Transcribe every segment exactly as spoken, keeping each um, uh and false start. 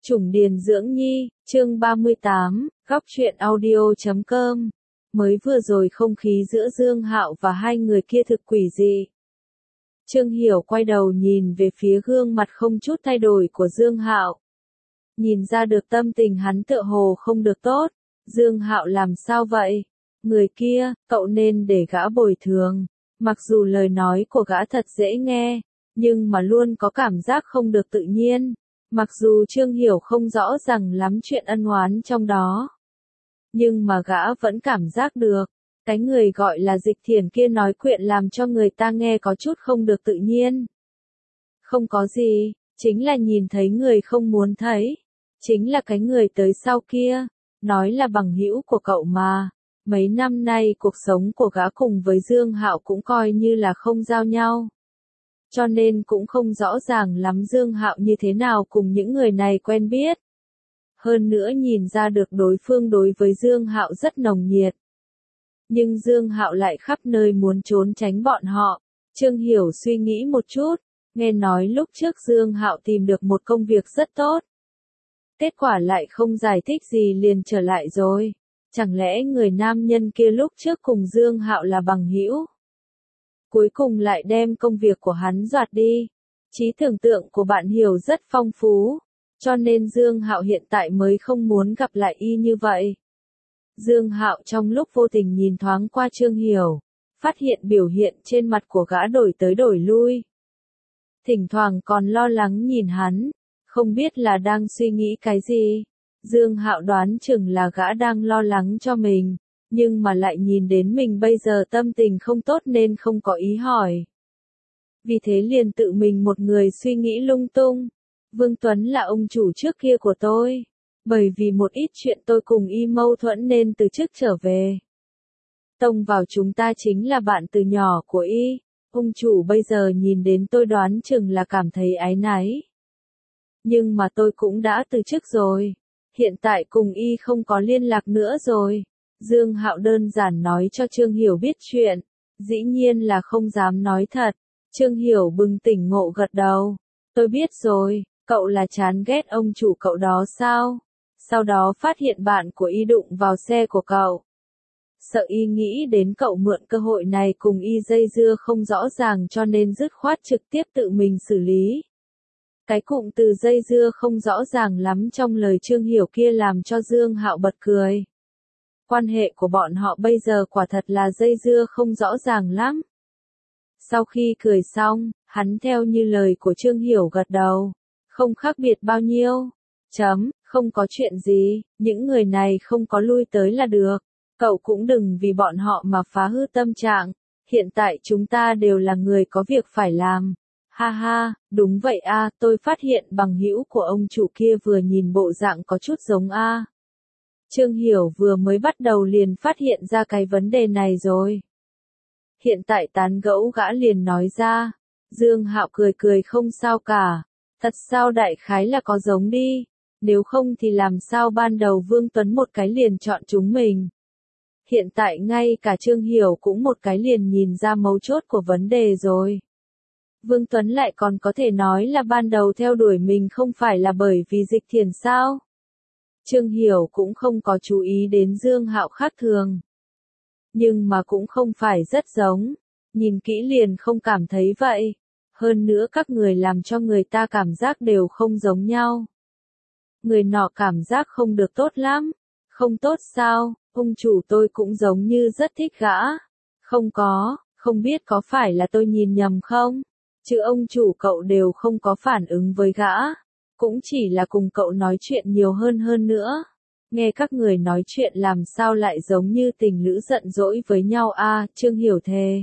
Chủng Điền Dưỡng Nhi, chương ba mươi tám, góc truyện audio chấm com. Mới vừa rồi không khí giữa Dương Hạo và hai người kia thực quỷ dị. Trương Hiểu quay đầu nhìn về phía gương mặt không chút thay đổi của Dương Hạo. Nhìn ra được tâm tình hắn tựa hồ không được tốt. Dương Hạo làm sao vậy? Người kia, cậu nên để gã bồi thường. Mặc dù lời nói của gã thật dễ nghe, nhưng mà luôn có cảm giác không được tự nhiên. Mặc dù Trương Hiểu không rõ ràng lắm chuyện ân oán trong đó, nhưng mà gã vẫn cảm giác được, cái người gọi là Dịch Thiền kia nói chuyện làm cho người ta nghe có chút không được tự nhiên. Không có gì, chính là nhìn thấy người không muốn thấy, chính là cái người tới sau kia, nói là bằng hữu của cậu mà. Mấy năm nay cuộc sống của gã cùng với Dương Hạo cũng coi như là không giao nhau. Cho nên cũng không rõ ràng lắm Dương Hạo như thế nào cùng những người này quen biết. Hơn nữa nhìn ra được đối phương đối với Dương Hạo rất nồng nhiệt. Nhưng Dương Hạo lại khắp nơi muốn trốn tránh bọn họ. Trương Hiểu suy nghĩ một chút, nghe nói lúc trước Dương Hạo tìm được một công việc rất tốt. Kết quả lại không giải thích gì liền trở lại rồi. Chẳng lẽ người nam nhân kia lúc trước cùng Dương Hạo là bằng hữu? Cuối cùng lại đem công việc của hắn đoạt đi. Trí tưởng tượng của bạn Hiểu rất phong phú, cho nên Dương Hạo hiện tại mới không muốn gặp lại y như vậy. Dương Hạo trong lúc vô tình nhìn thoáng qua Trương Hiểu, phát hiện biểu hiện trên mặt của gã đổi tới đổi lui. Thỉnh thoảng còn lo lắng nhìn hắn, không biết là đang suy nghĩ cái gì. Dương Hạo đoán chừng là gã đang lo lắng cho mình, nhưng mà lại nhìn đến mình bây giờ tâm tình không tốt nên không có ý hỏi. Vì thế liền tự mình một người suy nghĩ lung tung. Vương Tuấn là ông chủ trước kia của tôi. Bởi vì một ít chuyện tôi cùng y mâu thuẫn nên từ chức trở về. Tông vào chúng ta chính là bạn từ nhỏ của y. Ông chủ bây giờ nhìn đến tôi đoán chừng là cảm thấy áy náy. Nhưng mà tôi cũng đã từ chức rồi. Hiện tại cùng y không có liên lạc nữa rồi. Dương Hạo đơn giản nói cho Trương Hiểu biết chuyện. Dĩ nhiên là không dám nói thật. Trương Hiểu bừng tỉnh ngộ gật đầu. Tôi biết rồi, cậu là chán ghét ông chủ cậu đó sao? Sau đó phát hiện bạn của y đụng vào xe của cậu. Sợ y nghĩ đến cậu mượn cơ hội này cùng y dây dưa không rõ ràng cho nên dứt khoát trực tiếp tự mình xử lý. Cái cụm từ dây dưa không rõ ràng lắm trong lời Trương Hiểu kia làm cho Dương Hạo bật cười. Quan hệ của bọn họ bây giờ quả thật là dây dưa không rõ ràng lắm. Sau khi cười xong, hắn theo như lời của Trương Hiểu gật đầu. Không khác biệt bao nhiêu. Chấm, không có chuyện gì, những người này không có lui tới là được. Cậu cũng đừng vì bọn họ mà phá hư tâm trạng. Hiện tại chúng ta đều là người có việc phải làm. Ha ha, đúng vậy a, tôi phát hiện bằng hữu của ông chủ kia vừa nhìn bộ dạng có chút giống a. Trương Hiểu vừa mới bắt đầu liền phát hiện ra cái vấn đề này rồi. Hiện tại tán gẫu gã liền nói ra. Dương Hạo cười cười không sao cả. Thật sao đại khái là có giống đi. Nếu không thì làm sao ban đầu Vương Tuấn một cái liền chọn chúng mình. Hiện tại ngay cả Trương Hiểu cũng một cái liền nhìn ra mấu chốt của vấn đề rồi. Vương Tuấn lại còn có thể nói là ban đầu theo đuổi mình không phải là bởi vì Dịch Thiền sao? Trương Hiểu cũng không có chú ý đến Dương Hạo khác thường. Nhưng mà cũng không phải rất giống. Nhìn kỹ liền không cảm thấy vậy. Hơn nữa các người làm cho người ta cảm giác đều không giống nhau. Người nọ cảm giác không được tốt lắm. Không tốt sao? Ông chủ tôi cũng giống như rất thích gã. Không có, không biết có phải là tôi nhìn nhầm không? Chứ ông chủ cậu đều không có phản ứng với gã. Cũng chỉ là cùng cậu nói chuyện nhiều hơn hơn nữa. Nghe các người nói chuyện làm sao lại giống như tình lữ giận dỗi với nhau a, à, Trương Hiểu thề.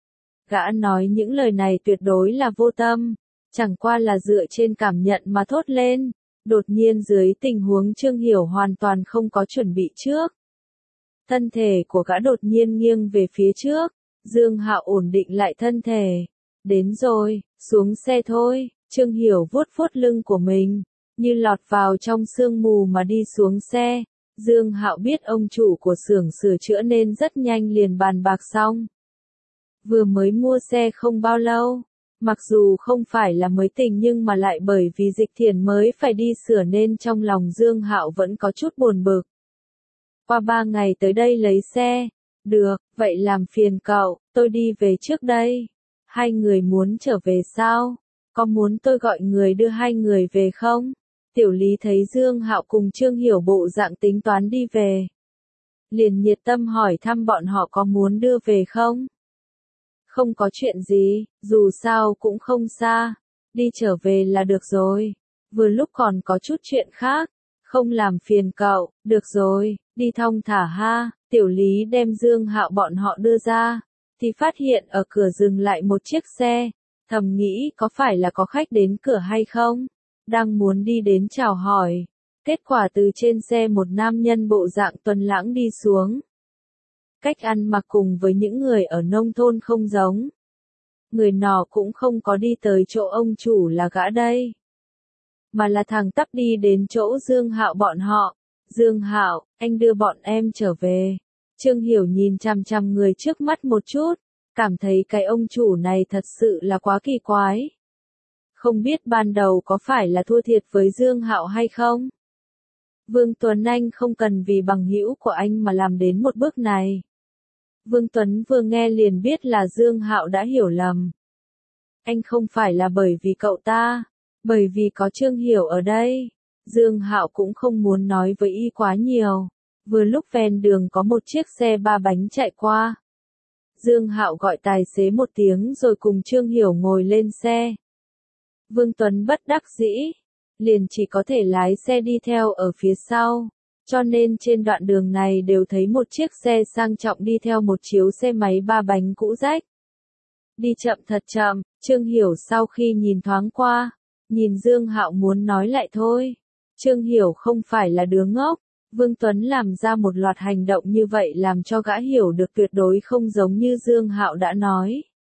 Gã nói những lời này tuyệt đối là vô tâm, chẳng qua là dựa trên cảm nhận mà thốt lên. Đột nhiên dưới tình huống Trương Hiểu hoàn toàn không có chuẩn bị trước. Thân thể của gã đột nhiên nghiêng về phía trước, Dương Hạo ổn định lại thân thể. Đến rồi, xuống xe thôi, Trương Hiểu vuốt vuốt lưng của mình, như lọt vào trong sương mù mà đi xuống xe. Dương Hạo biết ông chủ của xưởng sửa chữa nên rất nhanh liền bàn bạc xong. Vừa mới mua xe không bao lâu, Mặc dù không phải là mới tình nhưng mà lại bởi vì Dịch Thiền mới phải đi sửa nên trong lòng Dương Hạo vẫn có chút buồn bực. Qua ba ngày tới đây lấy xe. Được, vậy làm phiền cậu, tôi đi về trước đây. Hai người muốn trở về sao? Có muốn tôi gọi người đưa hai người về không? Tiểu Lý thấy Dương Hạo cùng Trương Hiểu bộ dạng tính toán đi về. Liền nhiệt tâm hỏi thăm bọn họ có muốn đưa về không? Không có chuyện gì, dù sao cũng không xa. Đi trở về là được rồi. Vừa lúc còn có chút chuyện khác. Không làm phiền cậu, được rồi, đi thong thả ha. Tiểu Lý đem Dương Hạo bọn họ đưa ra. Thì phát hiện ở cửa dừng lại một chiếc xe. Thầm nghĩ có phải là có khách đến cửa hay không? Đang muốn đi đến chào hỏi. Kết quả từ trên xe một nam nhân bộ dạng tuấn lãng đi xuống. Cách ăn mặc cùng với những người ở nông thôn không giống. Người nọ cũng không có đi tới chỗ ông chủ là gã đây. Mà là thằng tắp đi đến chỗ Dương Hạo bọn họ. Dương Hạo, anh đưa bọn em trở về. Trương Hiểu nhìn chằm chằm người trước mắt một chút. Cảm thấy cái ông chủ này thật sự là quá kỳ quái. Không biết ban đầu có phải là thua thiệt với Dương Hạo hay không? Vương Tuấn Anh không cần vì bằng hữu của anh mà làm đến một bước này. Vương Tuấn vừa nghe liền biết là Dương Hạo đã hiểu lầm. Anh không phải là bởi vì cậu ta, bởi vì có Trương Hiểu ở đây. Dương Hạo cũng không muốn nói với y quá nhiều. Vừa lúc ven đường có một chiếc xe ba bánh chạy qua. Dương Hạo gọi tài xế một tiếng rồi cùng Trương Hiểu ngồi lên xe. Vương Tuấn bất đắc dĩ, liền chỉ có thể lái xe đi theo ở phía sau, cho nên trên đoạn đường này đều thấy một chiếc xe sang trọng đi theo một chiếu xe máy ba bánh cũ rách. Đi chậm thật chậm, Trương Hiểu sau khi nhìn thoáng qua, nhìn Dương Hạo muốn nói lại thôi. Trương Hiểu không phải là đứa ngốc, Vương Tuấn làm ra một loạt hành động như vậy làm cho gã hiểu được tuyệt đối không giống như Dương Hạo đã nói.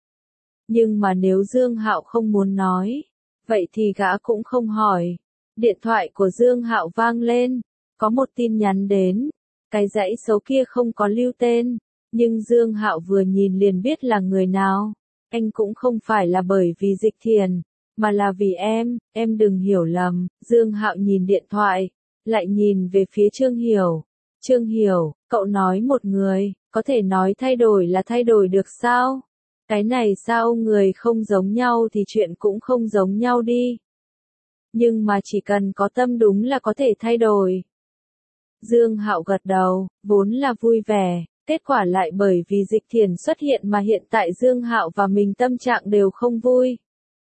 Nhưng mà nếu Dương Hạo không muốn nói, vậy thì gã cũng không hỏi. Điện thoại của Dương Hạo vang lên, có một tin nhắn đến. Cái dãy số kia không có lưu tên, nhưng Dương Hạo vừa nhìn liền biết là người nào. Anh cũng không phải là bởi vì Dịch Thiền, mà là vì em, em đừng hiểu lầm. Dương Hạo nhìn điện thoại, lại nhìn về phía Trương Hiểu. Trương Hiểu, cậu nói một người, có thể nói thay đổi là thay đổi được sao? Cái này sao người không giống nhau thì chuyện cũng không giống nhau đi. Nhưng mà chỉ cần có tâm đúng là có thể thay đổi. Dương Hạo gật đầu, vốn là vui vẻ, kết quả lại bởi vì Dịch Thiền xuất hiện mà hiện tại Dương Hạo và mình tâm trạng đều không vui.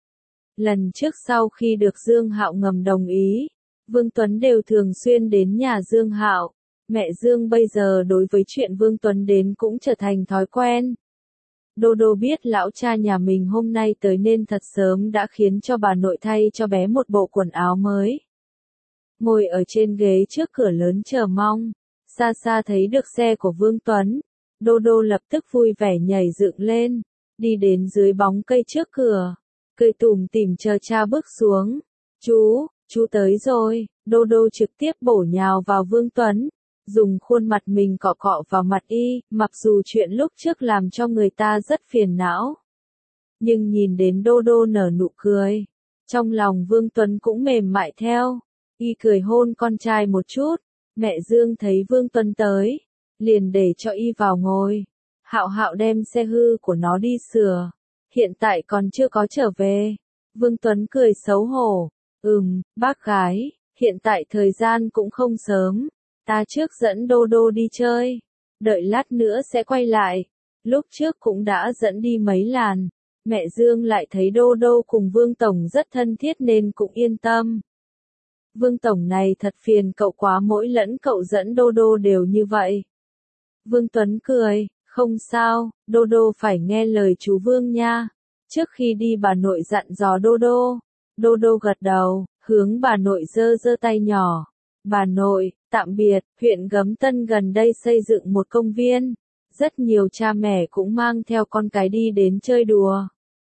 Lần trước sau khi được Dương Hạo ngầm đồng ý, Vương Tuấn đều thường xuyên đến nhà Dương Hạo. Mẹ Dương bây giờ đối với chuyện Vương Tuấn đến cũng trở thành thói quen. Đô Đô biết lão cha nhà mình hôm nay tới nên thật sớm đã khiến cho bà nội thay cho bé một bộ quần áo mới. Ngồi ở trên ghế trước cửa lớn chờ mong, xa xa thấy được xe của Vương Tuấn. Đô Đô lập tức vui vẻ nhảy dựng lên, đi đến dưới bóng cây trước cửa, cười tủm tỉm chờ cha bước xuống. Chú, chú tới rồi. Đô Đô trực tiếp bổ nhào vào Vương Tuấn, dùng khuôn mặt mình cọ cọ vào mặt y, mặc dù chuyện lúc trước làm cho người ta rất phiền não. Nhưng nhìn đến Đô Đô nở nụ cười, trong lòng Vương Tuấn cũng mềm mại theo, y cười hôn con trai một chút. Mẹ Dương thấy Vương Tuấn tới, liền để cho y vào ngồi. Hạo Hạo đem xe hư của nó đi sửa, hiện tại còn chưa có trở về. Vương Tuấn cười xấu hổ, ừm, bác gái, hiện tại thời gian cũng không sớm. Ta trước dẫn Đô Đô đi chơi, đợi lát nữa sẽ quay lại. Lúc trước cũng đã dẫn đi mấy làn. Mẹ Dương lại thấy Đô Đô cùng Vương Tổng rất thân thiết nên cũng yên tâm. Vương Tổng này thật phiền cậu quá, mỗi lẫn cậu dẫn Đô Đô đều như vậy. Vương Tuấn cười, không sao, Đô Đô phải nghe lời chú Vương nha. Trước khi đi bà nội dặn dò Đô Đô. Đô Đô gật đầu, hướng bà nội giơ giơ tay nhỏ. Bà nội, tạm biệt. Huyện Gấm Tân gần đây xây dựng một công viên. Rất nhiều cha mẹ cũng mang theo con cái đi đến chơi đùa.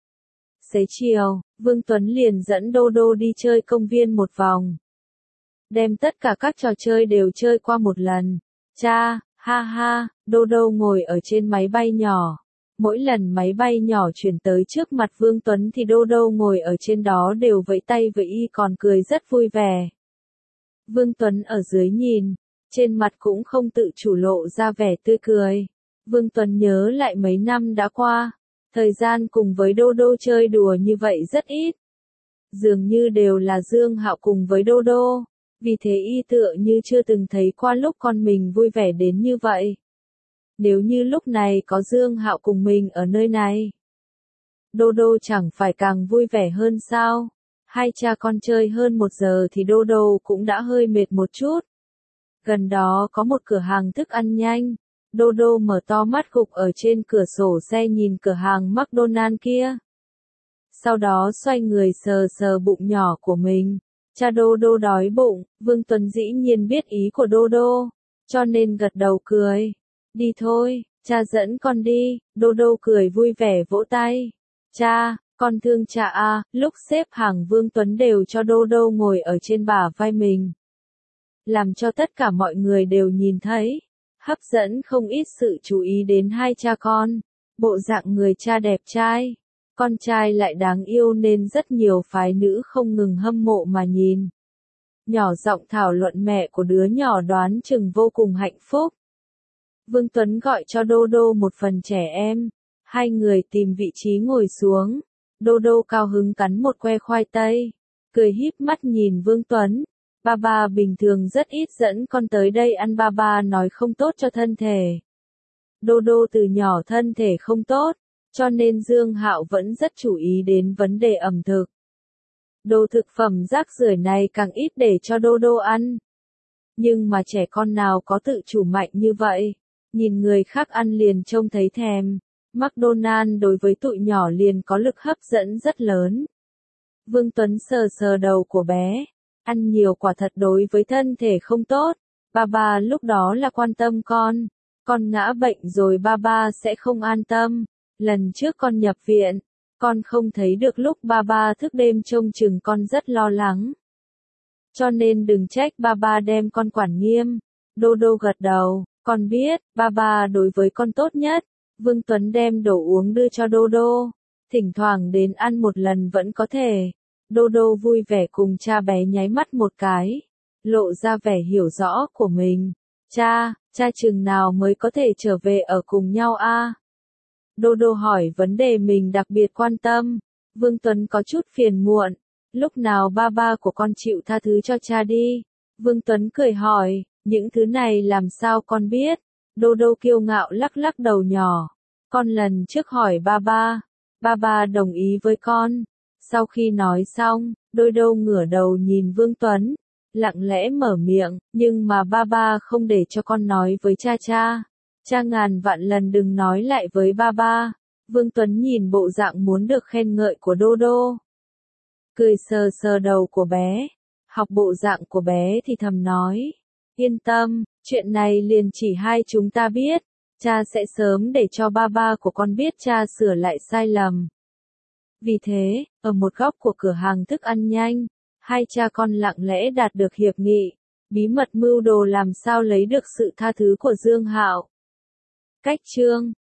Xế chiều, Vương Tuấn liền dẫn Đô Đô đi chơi công viên một vòng. Đem tất cả các trò chơi đều chơi qua một lần. Cha, ha ha, Đô Đô ngồi ở trên máy bay nhỏ. Mỗi lần máy bay nhỏ chuyển tới trước mặt Vương Tuấn thì Đô Đô ngồi ở trên đó đều vẫy tay vẫy y còn cười rất vui vẻ. Vương Tuấn ở dưới nhìn, trên mặt cũng không tự chủ lộ ra vẻ tươi cười. Vương Tuấn nhớ lại mấy năm đã qua, thời gian cùng với Đô Đô chơi đùa như vậy rất ít. Dường như đều là Dương Hạo cùng với Đô Đô, vì thế y tựa như chưa từng thấy qua lúc con mình vui vẻ đến như vậy. Nếu như lúc này có Dương Hạo cùng mình ở nơi này, Đô Đô chẳng phải càng vui vẻ hơn sao? Hai cha con chơi hơn một giờ thì Đô Đô cũng đã hơi mệt một chút. Gần đó có một cửa hàng thức ăn nhanh. Đô Đô mở to mắt gục ở trên cửa sổ xe nhìn cửa hàng McDonald kia. Sau đó xoay người sờ sờ bụng nhỏ của mình. Cha Đô Đô đói bụng, Vương Tuấn dĩ nhiên biết ý của Đô Đô, cho nên gật đầu cười. Đi thôi, cha dẫn con đi. Đô Đô cười vui vẻ vỗ tay. Cha, con thương cha à, lúc xếp hàng Vương Tuấn đều cho Đô Đô ngồi ở trên bả vai mình. Làm cho tất cả mọi người đều nhìn thấy, hấp dẫn không ít sự chú ý đến hai cha con. Bộ dạng người cha đẹp trai, con trai lại đáng yêu nên rất nhiều phái nữ không ngừng hâm mộ mà nhìn. Nhỏ giọng thảo luận mẹ của đứa nhỏ đoán chừng vô cùng hạnh phúc. Vương Tuấn gọi cho Đô Đô một phần trẻ em. Hai người tìm vị trí ngồi xuống. Đô Đô cao hứng cắn một que khoai tây, cười híp mắt nhìn Vương Tuấn. Ba ba bình thường rất ít dẫn con tới đây ăn, ba ba nói không tốt cho thân thể. Đô Đô từ nhỏ thân thể không tốt, cho nên Dương Hạo vẫn rất chú ý đến vấn đề ẩm thực. Đồ thực phẩm rác rưởi này càng ít để cho Đô Đô ăn. Nhưng mà trẻ con nào có tự chủ mạnh như vậy, nhìn người khác ăn liền trông thấy thèm. McDonald đối với tụi nhỏ liền có lực hấp dẫn rất lớn. Vương Tuấn sờ sờ đầu của bé. Ăn nhiều quả thật đối với thân thể không tốt. Ba ba lúc đó là quan tâm con. Con ngã bệnh rồi ba ba sẽ không an tâm. Lần trước con nhập viện, con không thấy được lúc ba ba thức đêm trông chừng con rất lo lắng. Cho nên đừng trách ba ba đem con quản nghiêm. Đô Đô gật đầu, con biết, ba ba đối với con tốt nhất. Vương Tuấn đem đồ uống đưa cho Đô Đô. Thỉnh thoảng đến ăn một lần vẫn có thể. Đô Đô vui vẻ cùng cha bé nháy mắt một cái. Lộ ra vẻ hiểu rõ của mình. Cha, cha chừng nào mới có thể trở về ở cùng nhau a? Đô Đô hỏi vấn đề mình đặc biệt quan tâm. Vương Tuấn có chút phiền muộn. Lúc nào ba ba của con chịu tha thứ cho cha đi? Vương Tuấn cười hỏi, những thứ này làm sao con biết? Đô Đô kiêu ngạo lắc lắc đầu nhỏ. Con lần trước hỏi ba ba. Ba ba đồng ý với con. Sau khi nói xong, Đô Đô ngửa đầu nhìn Vương Tuấn. Lặng lẽ mở miệng, nhưng mà ba ba không để cho con nói với cha cha. Cha ngàn vạn lần đừng nói lại với ba ba. Vương Tuấn nhìn bộ dạng muốn được khen ngợi của Đô Đô. Cười sờ sờ đầu của bé. Học bộ dạng của bé thì thầm nói. Yên tâm, chuyện này liền chỉ hai chúng ta biết. Cha sẽ sớm để cho ba ba của con biết cha sửa lại sai lầm. Vì thế, ở một góc của cửa hàng thức ăn nhanh, hai cha con lặng lẽ đạt được hiệp nghị, bí mật mưu đồ làm sao lấy được sự tha thứ của Dương Hạo. Cách chương